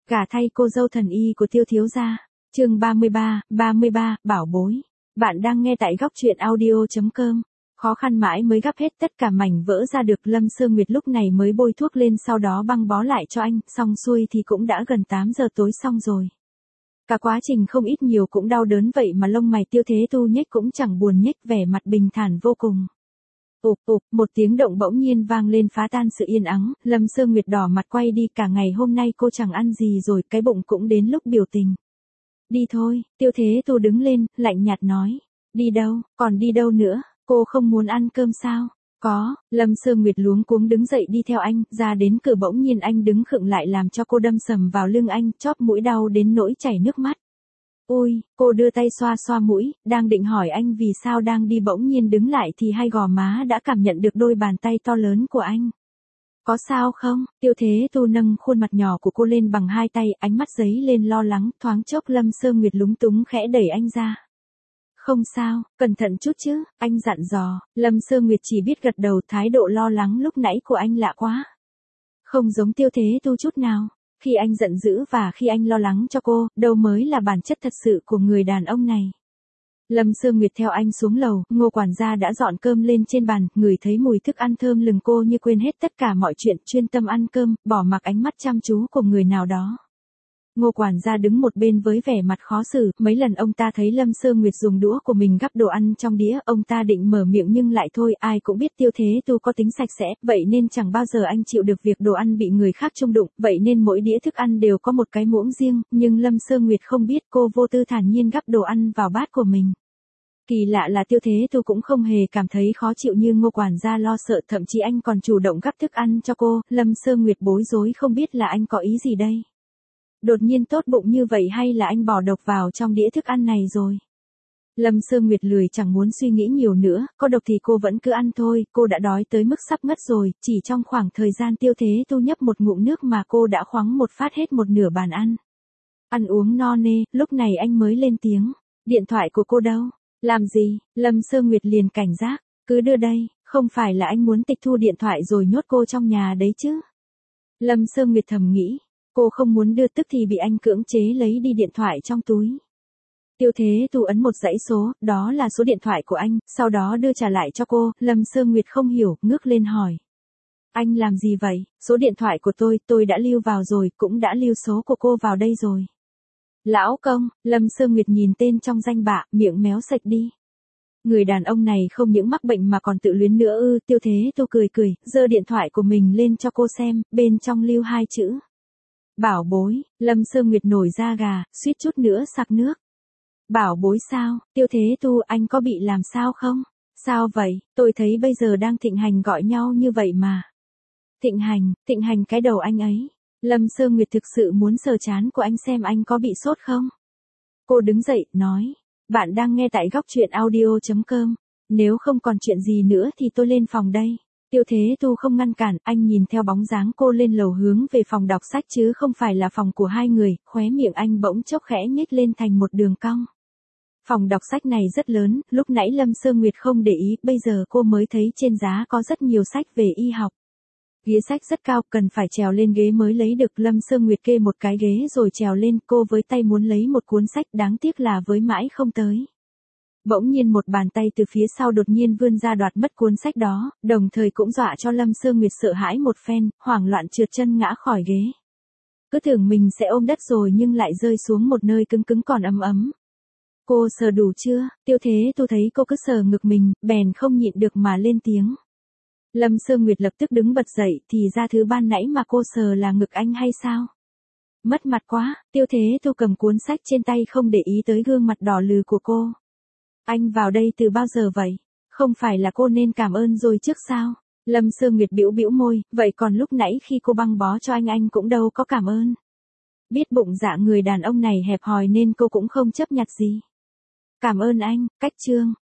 Gả thay cô dâu thần y của Tiêu thiếu gia. Chương 33, bảo bối. Bạn đang nghe tại góc truyện audio.com. Khó khăn mãi mới gắp hết tất cả mảnh vỡ ra được, Lâm Sương Nguyệt lúc này mới bôi thuốc lên, sau đó băng bó lại cho anh, xong xuôi thì cũng đã gần 8 giờ tối xong rồi. Cả quá trình không ít nhiều cũng đau đớn vậy mà lông mày Tiêu Thế Tu nhếch cũng chẳng buồn nhếch, vẻ mặt bình thản vô cùng. Ụp, một tiếng động bỗng nhiên vang lên phá tan sự yên ắng, Lâm Sương Nguyệt đỏ mặt quay đi, cả ngày hôm nay cô chẳng ăn gì rồi, cái bụng cũng đến lúc biểu tình. Đi thôi, Tiêu Thế Tu đứng lên, lạnh nhạt nói. Đi đâu, còn đi đâu nữa, cô không muốn ăn cơm sao? Có, Lâm Sương Nguyệt luống cuống đứng dậy đi theo anh, ra đến cửa bỗng nhiên anh đứng khựng lại làm cho cô đâm sầm vào lưng anh, chóp mũi đau đến nỗi chảy nước mắt. Ôi, cô đưa tay xoa xoa mũi, đang định hỏi anh vì sao đang đi, bỗng nhiên đứng lại thì hai gò má đã cảm nhận được đôi bàn tay to lớn của anh. Có sao không? Tiêu Thế Tu nâng khuôn mặt nhỏ của cô lên bằng hai tay, ánh mắt dấy lên lo lắng, thoáng chốc Lâm Sương Nguyệt lúng túng khẽ đẩy anh ra. Không sao, cẩn thận chút chứ, anh dặn dò. Lâm Sương Nguyệt chỉ biết gật đầu, thái độ lo lắng lúc nãy của anh lạ quá. Không giống Tiêu Thế Tu chút nào. Khi anh giận dữ và khi anh lo lắng cho cô, đâu mới là bản chất thật sự của người đàn ông này. Lâm Sương Nguyệt theo anh xuống lầu, Ngô quản gia đã dọn cơm lên trên bàn, ngửi thấy mùi thức ăn thơm lừng, cô như quên hết tất cả mọi chuyện, chuyên tâm ăn cơm, bỏ mặc ánh mắt chăm chú của người nào đó. Ngô quản gia đứng một bên với vẻ mặt khó xử, mấy lần ông ta thấy Lâm Sương Nguyệt dùng đũa của mình gắp đồ ăn trong đĩa, ông ta định mở miệng nhưng lại thôi, ai cũng biết Tiêu Thế Tu có tính sạch sẽ, vậy nên chẳng bao giờ anh chịu được việc đồ ăn bị người khác chung đụng, vậy nên mỗi đĩa thức ăn đều có một cái muỗng riêng, nhưng Lâm Sương Nguyệt không biết, cô vô tư thản nhiên gắp đồ ăn vào bát của mình. Kỳ lạ là Tiêu Thế Tu cũng không hề cảm thấy khó chịu như Ngô quản gia lo sợ, thậm chí anh còn chủ động gắp thức ăn cho cô. Lâm Sương Nguyệt bối rối không biết là anh có ý gì đây. Đột nhiên tốt bụng như vậy hay là anh bỏ độc vào trong đĩa thức ăn này rồi? Lâm Sương Nguyệt lười chẳng muốn suy nghĩ nhiều nữa, có độc thì cô vẫn cứ ăn thôi, cô đã đói tới mức sắp ngất rồi, chỉ trong khoảng thời gian Tiêu Thế Tu nhấp một ngụm nước mà cô đã khoắng một phát hết một nửa bàn ăn. Ăn uống no nê, lúc này anh mới lên tiếng. Điện thoại của cô đâu? Làm gì? Lâm Sương Nguyệt liền cảnh giác. Cứ đưa đây, không phải là anh muốn tịch thu điện thoại rồi nhốt cô trong nhà đấy chứ? Lâm Sương Nguyệt thầm nghĩ. Cô không muốn đưa tức thì bị anh cưỡng chế lấy đi điện thoại trong túi. Tiêu Thế Tu ấn một dãy số, đó là số điện thoại của anh, sau đó đưa trả lại cho cô. Lâm Sương Nguyệt không hiểu, ngước lên hỏi. Anh làm gì vậy? Số điện thoại của tôi đã lưu vào rồi, cũng đã lưu số của cô vào đây rồi. Lão công, Lâm Sương Nguyệt nhìn tên trong danh bạ, miệng méo sạch đi. Người đàn ông này không những mắc bệnh mà còn tự luyến nữa ư? Tiêu Thế Tu cười, giơ điện thoại của mình lên cho cô xem, bên trong lưu hai chữ. Bảo bối. Lâm Sương Nguyệt nổi da gà, suýt chút nữa sặc nước. Bảo bối sao? Tiêu Thế Tu, anh có bị làm sao không? Sao vậy? Tôi thấy bây giờ đang thịnh hành gọi nhau như vậy mà. Thịnh hành cái đầu anh ấy. Lâm Sương Nguyệt thực sự muốn sờ trán của anh xem anh có bị sốt không. Cô đứng dậy, nói. Bạn đang nghe tại góc truyện audio.com. Nếu không còn chuyện gì nữa thì tôi lên phòng đây. Tiêu Thế Tu không ngăn cản, anh nhìn theo bóng dáng cô lên lầu hướng về phòng đọc sách chứ không phải là phòng của hai người, khóe miệng anh bỗng chốc khẽ nhếch lên thành một đường cong. Phòng đọc sách này rất lớn, lúc nãy Lâm Sương Nguyệt không để ý, bây giờ cô mới thấy trên giá có rất nhiều sách về y học. Ghế sách rất cao, cần phải trèo lên ghế mới lấy được. Lâm Sương Nguyệt kê một cái ghế rồi trèo lên, cô với tay muốn lấy một cuốn sách, đáng tiếc là với mãi không tới. Bỗng nhiên một bàn tay từ phía sau đột nhiên vươn ra đoạt mất cuốn sách đó, đồng thời cũng dọa cho Lâm Sương Nguyệt sợ hãi một phen, hoảng loạn trượt chân ngã khỏi ghế. Cứ tưởng mình sẽ ôm đất rồi nhưng lại rơi xuống một nơi cứng còn ấm ấm. Cô sờ đủ chưa? Tiêu Thế Tu thấy cô cứ sờ ngực mình, bèn không nhịn được mà lên tiếng. Lâm Sương Nguyệt lập tức đứng bật dậy, thì ra thứ ban nãy mà cô sờ là ngực anh hay sao? Mất mặt quá. Tiêu Thế Tu cầm cuốn sách trên tay không để ý tới gương mặt đỏ lừ của cô. Anh vào đây từ bao giờ vậy? Không phải là cô nên cảm ơn rồi trước sao? Lâm Sương Nguyệt bĩu môi, vậy còn lúc nãy khi cô băng bó cho anh cũng đâu có cảm ơn. Biết bụng dạ người đàn ông này hẹp hòi nên cô cũng không chấp nhặt gì. Cảm ơn anh, cách chương.